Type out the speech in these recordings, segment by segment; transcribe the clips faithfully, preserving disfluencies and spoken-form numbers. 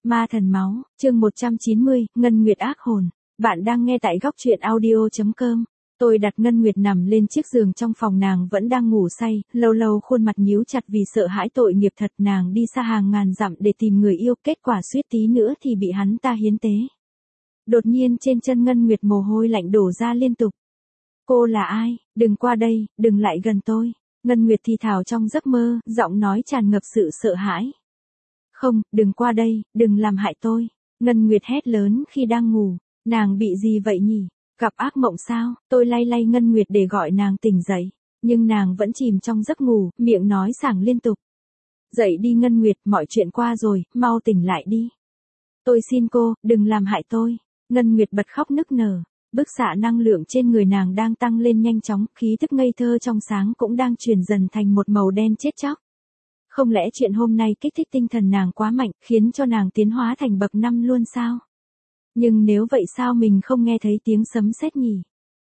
Ma thần máu, chương một trăm chín mươi, Ngân Nguyệt ác hồn. Bạn đang nghe tại góc truyện audio chấm com. Tôi đặt Ngân Nguyệt nằm lên chiếc giường trong phòng, nàng vẫn đang ngủ say, lâu lâu khuôn mặt nhíu chặt vì sợ hãi tội nghiệp thật. Nàng đi xa hàng ngàn dặm để tìm người yêu, kết quả suýt tí nữa thì bị hắn ta hiến tế. Đột nhiên trên chân Ngân Nguyệt mồ hôi lạnh đổ ra liên tục. Cô là ai? Đừng qua đây, đừng lại gần tôi. Ngân Nguyệt thì thào trong giấc mơ, giọng nói tràn ngập sự sợ hãi. Không, đừng qua đây, đừng làm hại tôi. Ngân Nguyệt hét lớn khi đang ngủ. Nàng bị gì vậy nhỉ? Gặp ác mộng sao? Tôi lay lay Ngân Nguyệt để gọi nàng tỉnh dậy. Nhưng nàng vẫn chìm trong giấc ngủ, miệng nói sảng liên tục. Dậy đi Ngân Nguyệt, mọi chuyện qua rồi, mau tỉnh lại đi. Tôi xin cô, đừng làm hại tôi. Ngân Nguyệt bật khóc nức nở. Bức xạ năng lượng trên người nàng đang tăng lên nhanh chóng, khí thức ngây thơ trong sáng cũng đang chuyển dần thành một màu đen chết chóc. Không lẽ chuyện hôm nay kích thích tinh thần nàng quá mạnh, khiến cho nàng tiến hóa thành bậc năm luôn sao? Nhưng nếu vậy sao mình không nghe thấy tiếng sấm sét nhỉ?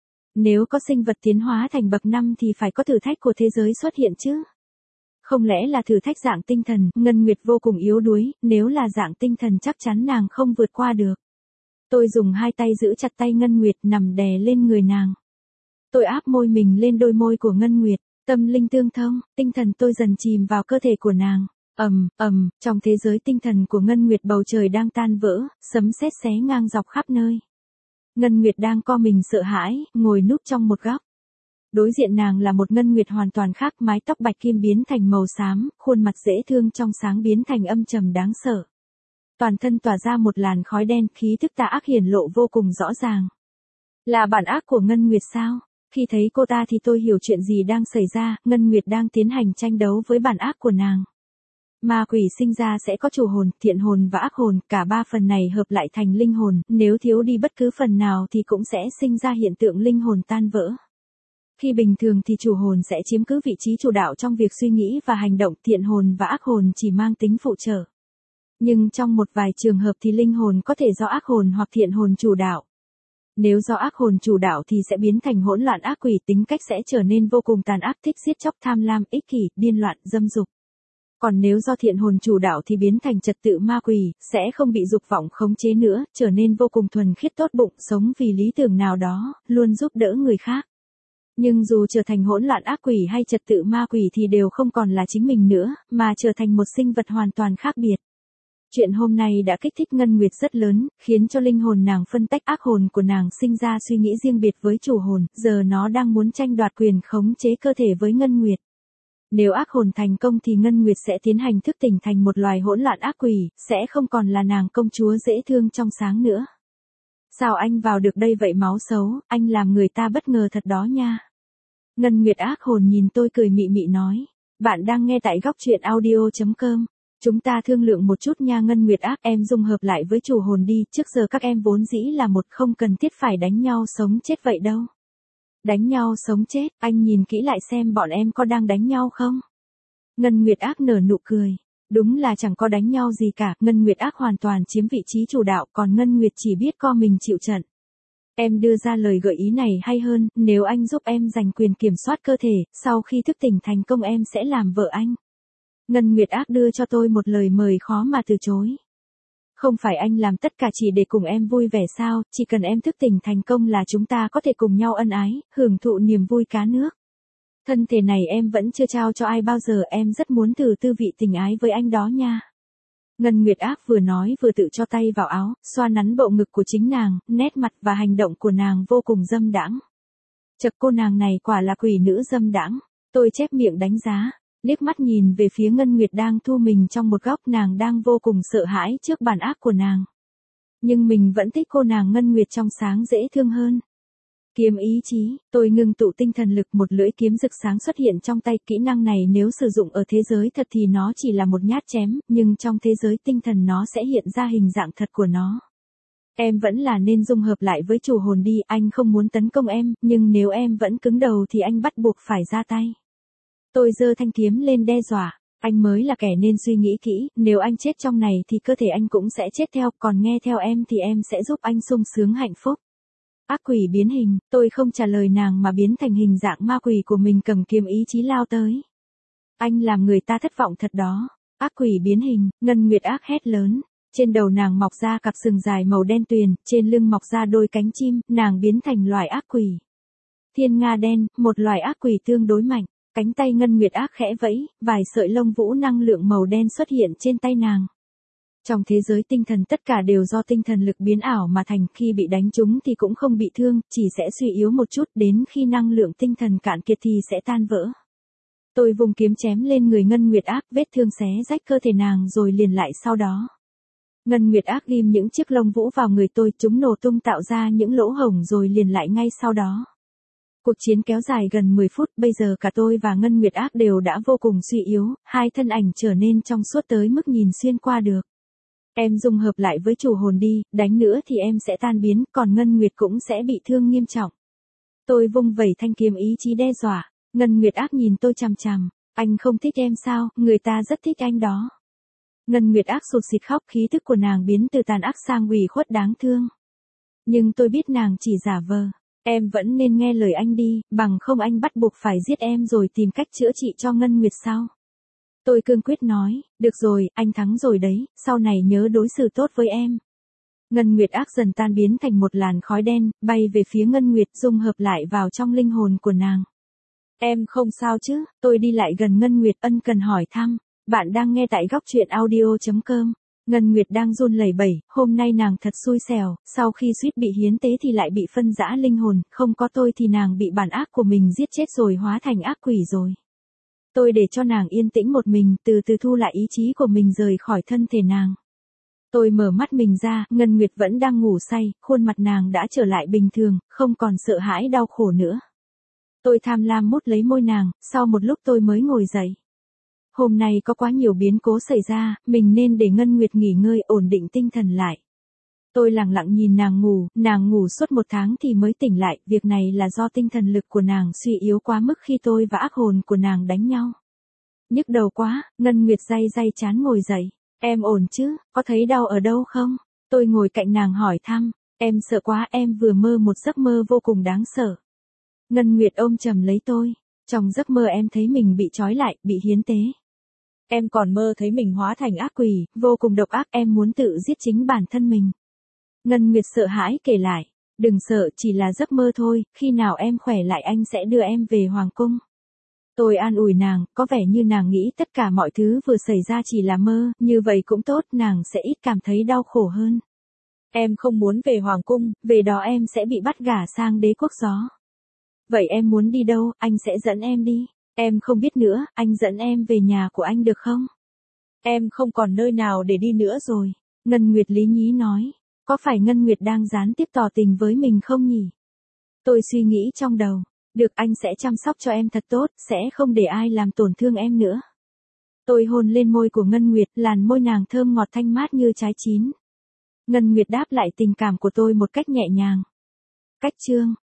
Nếu có sinh vật tiến hóa thành bậc năm thì phải có thử thách của thế giới xuất hiện chứ? Không lẽ là thử thách dạng tinh thần? Ngân Nguyệt vô cùng yếu đuối, nếu là dạng tinh thần chắc chắn nàng không vượt qua được. Tôi dùng hai tay giữ chặt tay Ngân Nguyệt, nằm đè lên người nàng. Tôi áp môi mình lên đôi môi của Ngân Nguyệt, tâm linh tương thông, tinh thần tôi dần chìm vào cơ thể của nàng. Ầm, ầm, trong thế giới tinh thần của Ngân Nguyệt bầu trời đang tan vỡ, sấm sét xé ngang dọc khắp nơi. Ngân Nguyệt đang co mình sợ hãi, ngồi núp trong một góc. Đối diện nàng là một Ngân Nguyệt hoàn toàn khác, mái tóc bạch kim biến thành màu xám, khuôn mặt dễ thương trong sáng biến thành âm trầm đáng sợ. Toàn thân tỏa ra một làn khói đen, khí thức tà ác hiển lộ vô cùng rõ ràng. Là bản ác của Ngân Nguyệt sao? Khi thấy cô ta thì tôi hiểu chuyện gì đang xảy ra, Ngân Nguyệt đang tiến hành tranh đấu với bản ác của nàng. Ma quỷ sinh ra sẽ có chủ hồn, thiện hồn và ác hồn, cả ba phần này hợp lại thành linh hồn, nếu thiếu đi bất cứ phần nào thì cũng sẽ sinh ra hiện tượng linh hồn tan vỡ. Khi bình thường thì chủ hồn sẽ chiếm cứ vị trí chủ đạo trong việc suy nghĩ và hành động, thiện hồn và ác hồn chỉ mang tính phụ trợ. Nhưng trong một vài trường hợp thì linh hồn có thể do ác hồn hoặc thiện hồn chủ đạo. Nếu do ác hồn chủ đạo thì sẽ biến thành hỗn loạn ác quỷ, tính cách sẽ trở nên vô cùng tàn ác, thích giết chóc, tham lam, ích kỷ, điên loạn, dâm dục. Còn nếu do thiện hồn chủ đạo thì biến thành trật tự ma quỷ, sẽ không bị dục vọng khống chế nữa, trở nên vô cùng thuần khiết tốt bụng, sống vì lý tưởng nào đó, luôn giúp đỡ người khác. Nhưng dù trở thành hỗn loạn ác quỷ hay trật tự ma quỷ thì đều không còn là chính mình nữa, mà trở thành một sinh vật hoàn toàn khác biệt. Chuyện hôm nay đã kích thích Ngân Nguyệt rất lớn, khiến cho linh hồn nàng phân tách, ác hồn của nàng sinh ra suy nghĩ riêng biệt với chủ hồn, giờ nó đang muốn tranh đoạt quyền khống chế cơ thể với Ngân Nguyệt. Nếu ác hồn thành công thì Ngân Nguyệt sẽ tiến hành thức tỉnh thành một loài hỗn loạn ác quỷ, sẽ không còn là nàng công chúa dễ thương trong sáng nữa. Sao anh vào được đây vậy máu xấu, anh làm người ta bất ngờ thật đó nha. Ngân Nguyệt ác hồn nhìn tôi cười mị mị nói. Bạn đang nghe tại góc truyện audio chấm com. Chúng ta thương lượng một chút nha. Ngân Nguyệt ác, em dung hợp lại với chủ hồn đi, trước giờ các em vốn dĩ là một, không cần thiết phải đánh nhau sống chết vậy đâu. Đánh nhau sống chết, anh nhìn kỹ lại xem bọn em có đang đánh nhau không? Ngân Nguyệt ác nở nụ cười. Đúng là chẳng có đánh nhau gì cả, Ngân Nguyệt ác hoàn toàn chiếm vị trí chủ đạo, còn Ngân Nguyệt chỉ biết co mình chịu trận. Em đưa ra lời gợi ý này hay hơn, nếu anh giúp em giành quyền kiểm soát cơ thể, sau khi thức tỉnh thành công em sẽ làm vợ anh. Ngân Nguyệt ác đưa cho tôi một lời mời khó mà từ chối. Không phải anh làm tất cả chỉ để cùng em vui vẻ sao, chỉ cần em thức tỉnh thành công là chúng ta có thể cùng nhau ân ái, hưởng thụ niềm vui cá nước. Thân thể này em vẫn chưa trao cho ai bao giờ, em rất muốn thử tư vị tình ái với anh đó nha. Ngân Nguyệt ác vừa nói vừa tự cho tay vào áo, xoa nắn bộ ngực của chính nàng, nét mặt và hành động của nàng vô cùng dâm đãng. Chậc, cô nàng này quả là quỷ nữ dâm đãng. Tôi chép miệng đánh giá, liếc mắt nhìn về phía Ngân Nguyệt đang thu mình trong một góc, nàng đang vô cùng sợ hãi trước bản ác của nàng. Nhưng mình vẫn thích cô nàng Ngân Nguyệt trong sáng dễ thương hơn. Kiếm ý chí, tôi ngưng tụ tinh thần lực, một lưỡi kiếm rực sáng xuất hiện trong tay, kỹ năng này nếu sử dụng ở thế giới thật thì nó chỉ là một nhát chém, nhưng trong thế giới tinh thần nó sẽ hiện ra hình dạng thật của nó. Em vẫn là nên dung hợp lại với chủ hồn đi, anh không muốn tấn công em, nhưng nếu em vẫn cứng đầu thì anh bắt buộc phải ra tay. Tôi giơ thanh kiếm lên đe dọa, anh mới là kẻ nên suy nghĩ kỹ, nếu anh chết trong này thì cơ thể anh cũng sẽ chết theo, còn nghe theo em thì em sẽ giúp anh sung sướng hạnh phúc. Ác quỷ biến hình, tôi không trả lời nàng mà biến thành hình dạng ma quỷ của mình, cầm kiếm ý chí lao tới. Anh làm người ta thất vọng thật đó. Ác quỷ biến hình, Ngân Nguyệt ác hét lớn. Trên đầu nàng mọc ra cặp sừng dài màu đen tuyền, trên lưng mọc ra đôi cánh chim, nàng biến thành loài ác quỷ. Thiên nga đen, một loài ác quỷ tương đối mạnh, cánh tay Ngân Nguyệt Ác khẽ vẫy, vài sợi lông vũ năng lượng màu đen xuất hiện trên tay nàng. Trong thế giới tinh thần tất cả đều do tinh thần lực biến ảo mà thành, khi bị đánh trúng thì cũng không bị thương, chỉ sẽ suy yếu một chút, đến khi năng lượng tinh thần cạn kiệt thì sẽ tan vỡ. Tôi vùng kiếm chém lên người Ngân Nguyệt Ác, vết thương xé rách cơ thể nàng rồi liền lại sau đó. Ngân Nguyệt Ác ghim những chiếc lông vũ vào người tôi, chúng nổ tung tạo ra những lỗ hổng rồi liền lại ngay sau đó. Cuộc chiến kéo dài gần mười phút, bây giờ cả tôi và Ngân Nguyệt Ác đều đã vô cùng suy yếu, hai thân ảnh trở nên trong suốt tới mức nhìn xuyên qua được. Em dung hợp lại với chủ hồn đi, đánh nữa thì em sẽ tan biến, còn Ngân Nguyệt cũng sẽ bị thương nghiêm trọng. Tôi vung vẩy thanh kiếm ý chí đe dọa, Ngân Nguyệt Ác nhìn tôi chằm chằm, anh không thích em sao, người ta rất thích anh đó. Ngân Nguyệt Ác sụt sịt khóc, khí thức của nàng biến từ tàn ác sang ủy khuất đáng thương. Nhưng tôi biết nàng chỉ giả vờ. Em vẫn nên nghe lời anh đi, bằng không anh bắt buộc phải giết em rồi tìm cách chữa trị cho Ngân Nguyệt sao? Tôi cương quyết nói, được rồi, anh thắng rồi đấy, sau này nhớ đối xử tốt với em. Ngân Nguyệt Ác dần tan biến thành một làn khói đen, bay về phía Ngân Nguyệt, dung hợp lại vào trong linh hồn của nàng. Em không sao chứ? Tôi đi lại gần Ngân Nguyệt, ân cần hỏi thăm. Bạn đang nghe tại góc truyện audio chấm com. Ngân Nguyệt đang run lẩy bẩy, hôm nay nàng thật xui xẻo, sau khi suýt bị hiến tế thì lại bị phân rã linh hồn, không có tôi thì nàng bị bản ác của mình giết chết rồi hóa thành ác quỷ rồi. Tôi để cho nàng yên tĩnh một mình, từ từ thu lại ý chí của mình rời khỏi thân thể nàng. Tôi mở mắt mình ra, Ngân Nguyệt vẫn đang ngủ say, khuôn mặt nàng đã trở lại bình thường, không còn sợ hãi đau khổ nữa. Tôi tham lam mút lấy môi nàng, sau một lúc tôi mới ngồi dậy. Hôm nay có quá nhiều biến cố xảy ra, mình nên để Ngân Nguyệt nghỉ ngơi, ổn định tinh thần lại. Tôi lặng lặng nhìn nàng ngủ, nàng ngủ suốt một tháng thì mới tỉnh lại, việc này là do tinh thần lực của nàng suy yếu quá mức khi tôi và ác hồn của nàng đánh nhau. Nhức đầu quá, Ngân Nguyệt day day chán ngồi dậy. Em ổn chứ, có thấy đau ở đâu không? Tôi ngồi cạnh nàng hỏi thăm, em sợ quá, em vừa mơ một giấc mơ vô cùng đáng sợ. Ngân Nguyệt ôm chầm lấy tôi, trong giấc mơ em thấy mình bị trói lại, bị hiến tế. Em còn mơ thấy mình hóa thành ác quỷ, vô cùng độc ác, em muốn tự giết chính bản thân mình. Ngân Nguyệt sợ hãi kể lại, đừng sợ, chỉ là giấc mơ thôi, khi nào em khỏe lại anh sẽ đưa em về Hoàng Cung. Tôi an ủi nàng, có vẻ như nàng nghĩ tất cả mọi thứ vừa xảy ra chỉ là mơ, như vậy cũng tốt, nàng sẽ ít cảm thấy đau khổ hơn. Em không muốn về Hoàng Cung, về đó em sẽ bị bắt gả sang đế quốc gió. Vậy em muốn đi đâu, anh sẽ dẫn em đi. Em không biết nữa, anh dẫn em về nhà của anh được không? Em không còn nơi nào để đi nữa rồi. Ngân Nguyệt lý nhí nói, có phải Ngân Nguyệt đang gián tiếp tỏ tình với mình không nhỉ? Tôi suy nghĩ trong đầu, được, anh sẽ chăm sóc cho em thật tốt, sẽ không để ai làm tổn thương em nữa. Tôi hôn lên môi của Ngân Nguyệt, làn môi nàng thơm ngọt thanh mát như trái chín. Ngân Nguyệt đáp lại tình cảm của tôi một cách nhẹ nhàng. Cách chương